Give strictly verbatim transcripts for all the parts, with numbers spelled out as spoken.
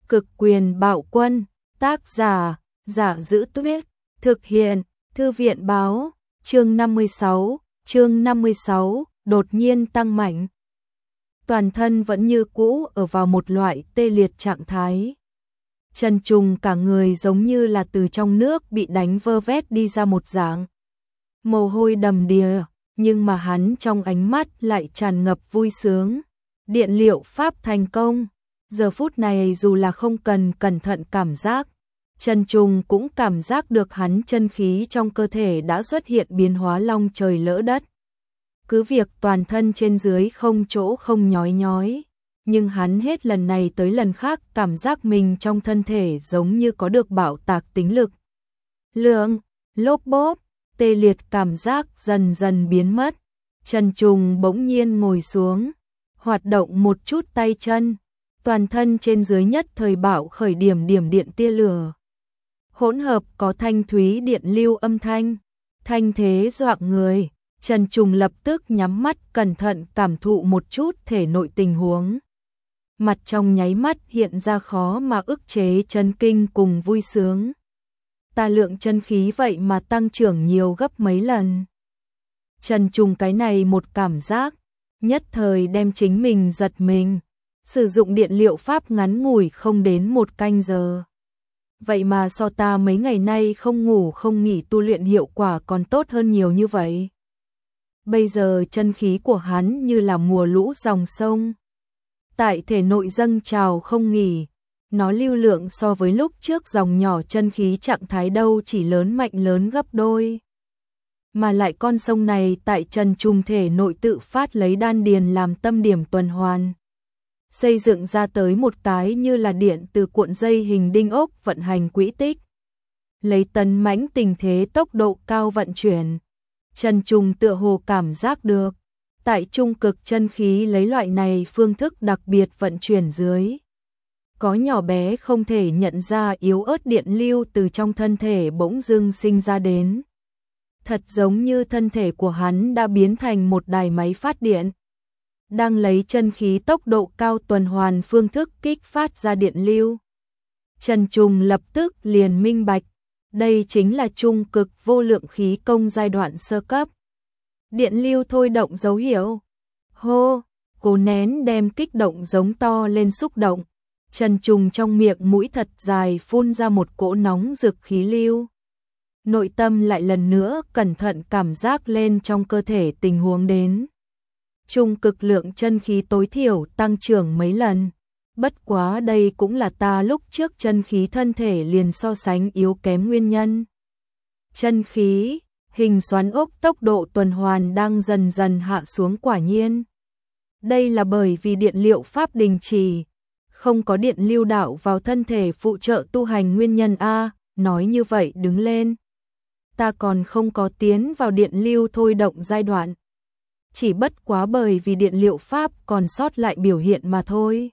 Cực quyền bạo quân, tác giả, Giả Giữ Tuyết, thực hiện, Thư viện báo, chương năm mươi sáu, chương năm mươi sáu, đột nhiên tăng mạnh. Toàn thân vẫn như cũ ở vào một loại tê liệt trạng thái. Trần Trùng cả người giống như là từ trong nước bị đánh vơ vét đi ra một dạng. Mồ hôi đầm đìa, nhưng mà hắn trong ánh mắt lại tràn ngập vui sướng. Điện liệu pháp thành công. Giờ phút này dù là không cần cẩn thận cảm giác, Trần Trùng cũng cảm giác được hắn chân khí trong cơ thể đã xuất hiện biến hóa long trời lỡ đất. Cứ việc toàn thân trên dưới không chỗ không nhói nhói, nhưng hắn hết lần này tới lần khác cảm giác mình trong thân thể giống như có được bạo tạc tính lực. Lượng, lốp bốp, tê liệt cảm giác dần dần biến mất. Trần Trùng bỗng nhiên ngồi xuống, hoạt động một chút tay chân. Toàn thân trên dưới nhất thời bạo khởi điểm điểm điện tia lửa. Hỗn hợp có thanh thúy điện lưu âm thanh, thanh thế dọa người. Trần Trùng lập tức nhắm mắt cẩn thận cảm thụ một chút thể nội tình huống. Mặt trong nháy mắt hiện ra khó mà ức chế chấn kinh cùng vui sướng. Ta lượng chân khí vậy mà tăng trưởng nhiều gấp mấy lần. Trần Trùng cái này một cảm giác, nhất thời đem chính mình giật mình. Sử dụng điện liệu pháp ngắn ngủi không đến một canh giờ. Vậy mà so ta mấy ngày nay không ngủ không nghỉ tu luyện hiệu quả còn tốt hơn nhiều như vậy. Bây giờ chân khí của hắn như là mùa lũ dòng sông. Tại thể nội dâng trào không nghỉ, nó lưu lượng so với lúc trước dòng nhỏ chân khí trạng thái đâu chỉ lớn mạnh lớn gấp đôi. Mà lại con sông này tại Trần Trùng thể nội tự phát lấy đan điền làm tâm điểm tuần hoàn. Xây dựng ra tới một cái như là điện từ cuộn dây hình đinh ốc vận hành quỹ tích. Lấy tấn mãnh tình thế tốc độ cao vận chuyển. Trần Trùng tựa hồ cảm giác được. Tại trung cực chân khí lấy loại này phương thức đặc biệt vận chuyển dưới. Có nhỏ bé không thể nhận ra yếu ớt điện lưu từ trong thân thể bỗng dưng sinh ra đến. Thật giống như thân thể của hắn đã biến thành một đài máy phát điện. Đang lấy chân khí tốc độ cao tuần hoàn phương thức kích phát ra điện lưu. Trần Trùng lập tức liền minh bạch, đây chính là trung cực vô lượng khí công giai đoạn sơ cấp. Điện lưu thôi động dấu hiệu. Hô, cố nén đem kích động giống to lên xúc động. Trần Trùng trong miệng mũi thật dài phun ra một cỗ nóng rực khí lưu. Nội tâm lại lần nữa cẩn thận cảm giác lên trong cơ thể tình huống đến. Trung cực lượng chân khí tối thiểu tăng trưởng mấy lần. Bất quá đây cũng là ta lúc trước chân khí thân thể liền so sánh yếu kém nguyên nhân. Chân khí, hình xoắn ốc tốc độ tuần hoàn đang dần dần hạ xuống quả nhiên. Đây là bởi vì điện liệu pháp đình chỉ, không có điện lưu đạo vào thân thể phụ trợ tu hành nguyên nhân A, nói như vậy đứng lên. Ta còn không có tiến vào điện lưu thôi động giai đoạn. Chỉ bất quá bởi vì điện liệu pháp còn sót lại biểu hiện mà thôi.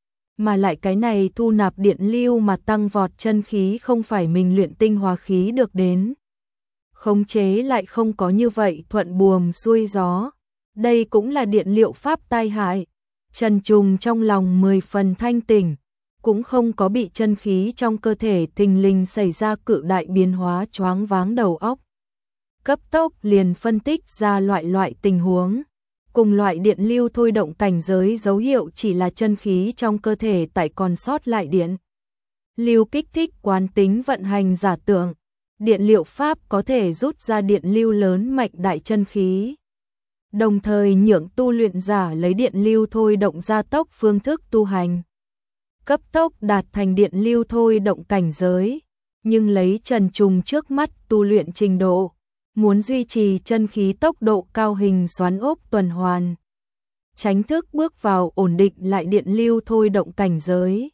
Mà lại cái này thu nạp điện lưu mà tăng vọt chân khí không phải mình luyện tinh hóa khí được đến. Khống chế lại không có như vậy thuận buồm xuôi gió. Đây cũng là điện liệu pháp tai hại. Trần Trùng trong lòng mười phần thanh tỉnh, cũng không có bị chân khí trong cơ thể thình lình xảy ra cự đại biến hóa choáng váng đầu óc. Cấp tốc liền phân tích ra loại loại tình huống. Cùng loại điện lưu thôi động cảnh giới dấu hiệu chỉ là chân khí trong cơ thể tại còn sót lại điện. Lưu kích thích quán tính vận hành giả tưởng. Điện liệu pháp có thể rút ra điện lưu lớn mạnh đại chân khí. Đồng thời nhượng tu luyện giả lấy điện lưu thôi động gia tốc phương thức tu hành. Cấp tốc đạt thành điện lưu thôi động cảnh giới. Nhưng lấy Trần Trùng trước mắt tu luyện trình độ. Muốn duy trì chân khí tốc độ cao hình xoắn ốc tuần hoàn. Tránh thức bước vào ổn định lại điện lưu thôi động cảnh giới.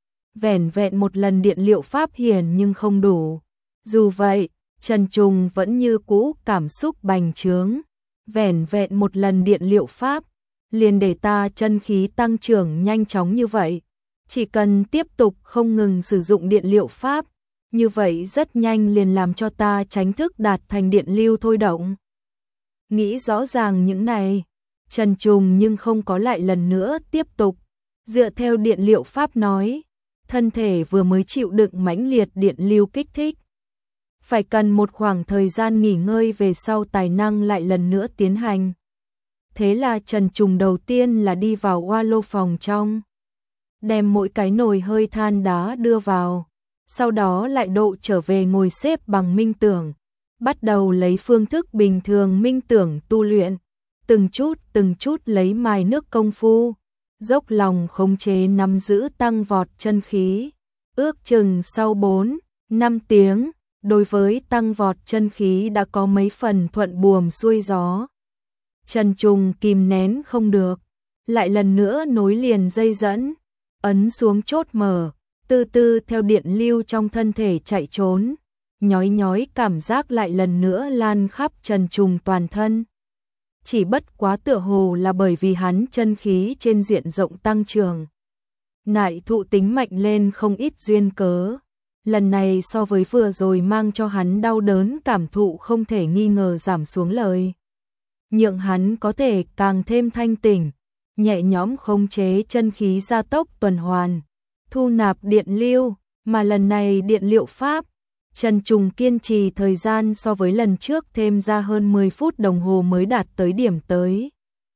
Vẻn vẹn một lần điện liệu pháp hiển nhưng không đủ. Dù vậy, Trần Trùng vẫn như cũ cảm xúc bành trướng. Vẻn vẹn một lần điện liệu pháp, liền để ta chân khí tăng trưởng nhanh chóng như vậy. Chỉ cần tiếp tục không ngừng sử dụng điện liệu pháp, như vậy rất nhanh liền làm cho ta tránh thức đạt thành điện lưu thôi động. Nghĩ rõ ràng những này, Trần Trùng nhưng không có lại lần nữa tiếp tục. Dựa theo điện liệu pháp nói, thân thể vừa mới chịu đựng mãnh liệt điện lưu kích thích. Phải cần một khoảng thời gian nghỉ ngơi về sau tài năng lại lần nữa tiến hành. Thế là Trần Trùng đầu tiên là đi vào oa lô phòng trong, đem mỗi cái nồi hơi than đá đưa vào, sau đó lại độ trở về ngồi xếp bằng minh tưởng, bắt đầu lấy phương thức bình thường minh tưởng tu luyện, từng chút từng chút lấy mài nước công phu, dốc lòng khống chế nắm giữ tăng vọt chân khí, ước chừng sau bốn, năm tiếng, đối với tăng vọt chân khí đã có mấy phần thuận buồm xuôi gió. Trần Trùng kìm nén không được, lại lần nữa nối liền dây dẫn, ấn xuống chốt mở, từ từ theo điện lưu trong thân thể chạy trốn, nhói nhói cảm giác lại lần nữa lan khắp Trần Trùng toàn thân. Chỉ bất quá tựa hồ là bởi vì hắn chân khí trên diện rộng tăng trưởng, nại thụ tính mạnh lên không ít duyên cớ. Lần này so với vừa rồi mang cho hắn đau đớn cảm thụ không thể nghi ngờ giảm xuống lời, nhượng hắn có thể càng thêm thanh tỉnh, nhẹ nhõm khống chế chân khí gia tốc tuần hoàn, thu nạp điện lưu, mà lần này điện liệu pháp, Trần Trùng kiên trì thời gian so với lần trước thêm ra hơn mười phút đồng hồ mới đạt tới điểm tới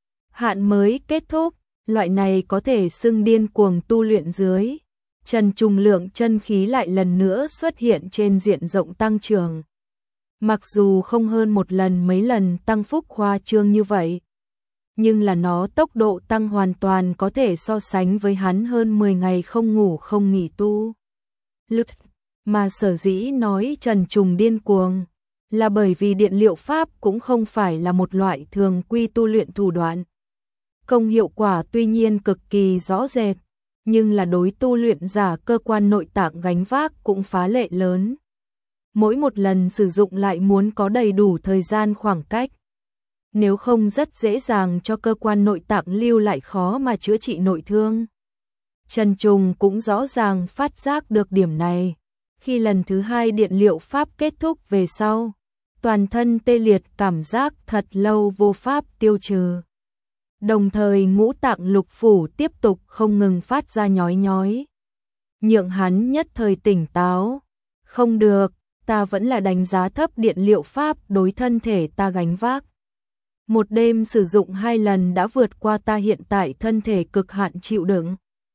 hạn mới kết thúc, loại này có thể xưng điên cuồng tu luyện dưới. Trần Trùng lượng chân khí lại lần nữa xuất hiện trên diện rộng tăng trưởng. Mặc dù không hơn một lần mấy lần tăng phúc khoa trương như vậy, nhưng là nó tốc độ tăng hoàn toàn có thể so sánh với hắn hơn mười ngày không ngủ không nghỉ tu luyện. Mà sở dĩ nói Trần Trùng điên cuồng, là bởi vì điện liệu pháp cũng không phải là một loại thường quy tu luyện thủ đoạn. Công hiệu quả tuy nhiên cực kỳ rõ rệt, nhưng là đối tu luyện giả cơ quan nội tạng gánh vác cũng phá lệ lớn. Mỗi một lần sử dụng lại muốn có đầy đủ thời gian khoảng cách. Nếu không rất dễ dàng cho cơ quan nội tạng lưu lại khó mà chữa trị nội thương. Trần Trùng cũng rõ ràng phát giác được điểm này. Khi lần thứ hai điện liệu pháp kết thúc về sau, toàn thân tê liệt cảm giác thật lâu vô pháp tiêu trừ. Đồng thời ngũ tạng lục phủ tiếp tục không ngừng phát ra nhói nhói. Nhượng hắn nhất thời tỉnh táo. Không được, ta vẫn là đánh giá thấp điện liệu pháp đối thân thể ta gánh vác. Một đêm sử dụng hai lần đã vượt qua ta hiện tại thân thể cực hạn chịu đựng.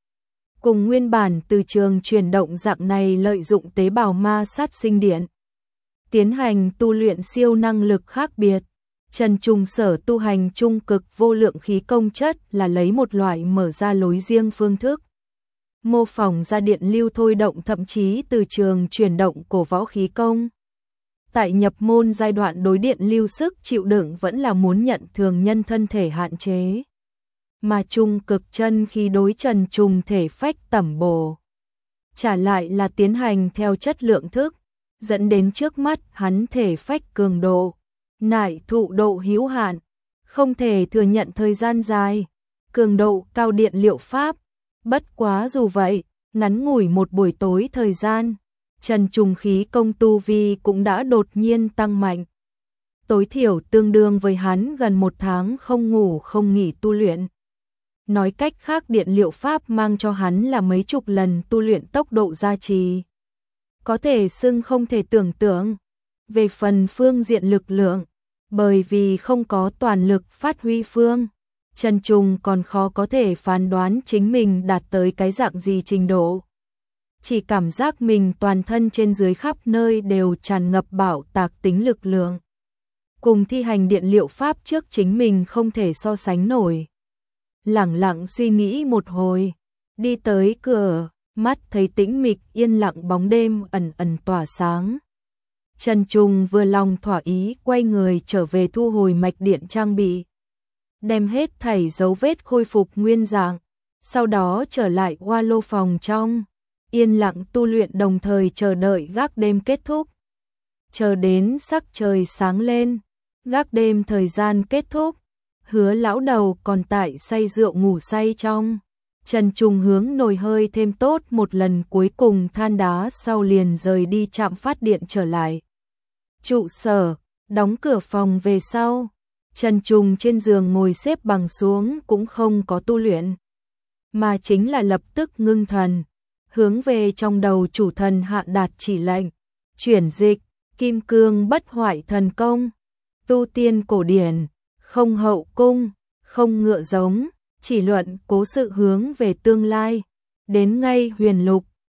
Cùng nguyên bản từ trường chuyển động dạng này lợi dụng tế bào ma sát sinh điện, tiến hành tu luyện siêu năng lực khác biệt. Trần Trùng sở tu hành trung cực vô lượng khí công chất là lấy một loại mở ra lối riêng phương thức, mô phỏng ra điện lưu thôi động thậm chí từ trường chuyển động của võ khí công. Tại nhập môn giai đoạn đối điện lưu sức chịu đựng vẫn là muốn nhận thường nhân thân thể hạn chế. Mà trung cực chân khí đối Trần Trùng thể phách tẩm bổ, trả lại là tiến hành theo chất lượng thức, dẫn đến trước mắt hắn thể phách cường độ, nại thụ độ hữu hạn, không thể thừa nhận thời gian dài, cường độ cao điện liệu pháp. Bất quá dù vậy, ngắn ngủi một buổi tối thời gian, Trần Trùng khí công tu vi cũng đã đột nhiên tăng mạnh. Tối thiểu tương đương với hắn gần một tháng không ngủ không nghỉ tu luyện. Nói cách khác điện liệu pháp mang cho hắn là mấy chục lần tu luyện tốc độ gia trì. Có thể xưng không thể tưởng tượng. Về phần phương diện lực lượng, bởi vì không có toàn lực phát huy phương, Trần Trùng còn khó có thể phán đoán chính mình đạt tới cái dạng gì trình độ. Chỉ cảm giác mình toàn thân trên dưới khắp nơi đều tràn ngập bạo tạc tính lực lượng. Cùng thi hành điện liệu pháp trước chính mình không thể so sánh nổi. Lẳng lặng suy nghĩ một hồi, đi tới cửa, mắt thấy tĩnh mịch yên lặng bóng đêm ẩn ẩn tỏa sáng. Trần Trùng vừa lòng thỏa ý quay người trở về thu hồi mạch điện trang bị, đem hết thảy dấu vết khôi phục nguyên dạng, sau đó trở lại oa lô phòng trong, yên lặng tu luyện đồng thời chờ đợi gác đêm kết thúc. Chờ đến sắc trời sáng lên, gác đêm thời gian kết thúc, Hứa lão đầu còn tại say rượu ngủ say trong. Trần Trùng hướng nồi hơi thêm tốt một lần cuối cùng than đá sau liền rời đi trạm phát điện trở lại trụ sở, đóng cửa phòng về sau. Trần Trùng trên giường ngồi xếp bằng xuống cũng không có tu luyện, mà chính là lập tức ngưng thần, hướng về trong đầu chủ thần hạ đạt chỉ lệnh, chuyển dịch, kim cương bất hoại thần công, tu tiên cổ điển, không hậu cung, không ngựa giống, chỉ luận cố sự hướng về tương lai, đến ngay huyền lục,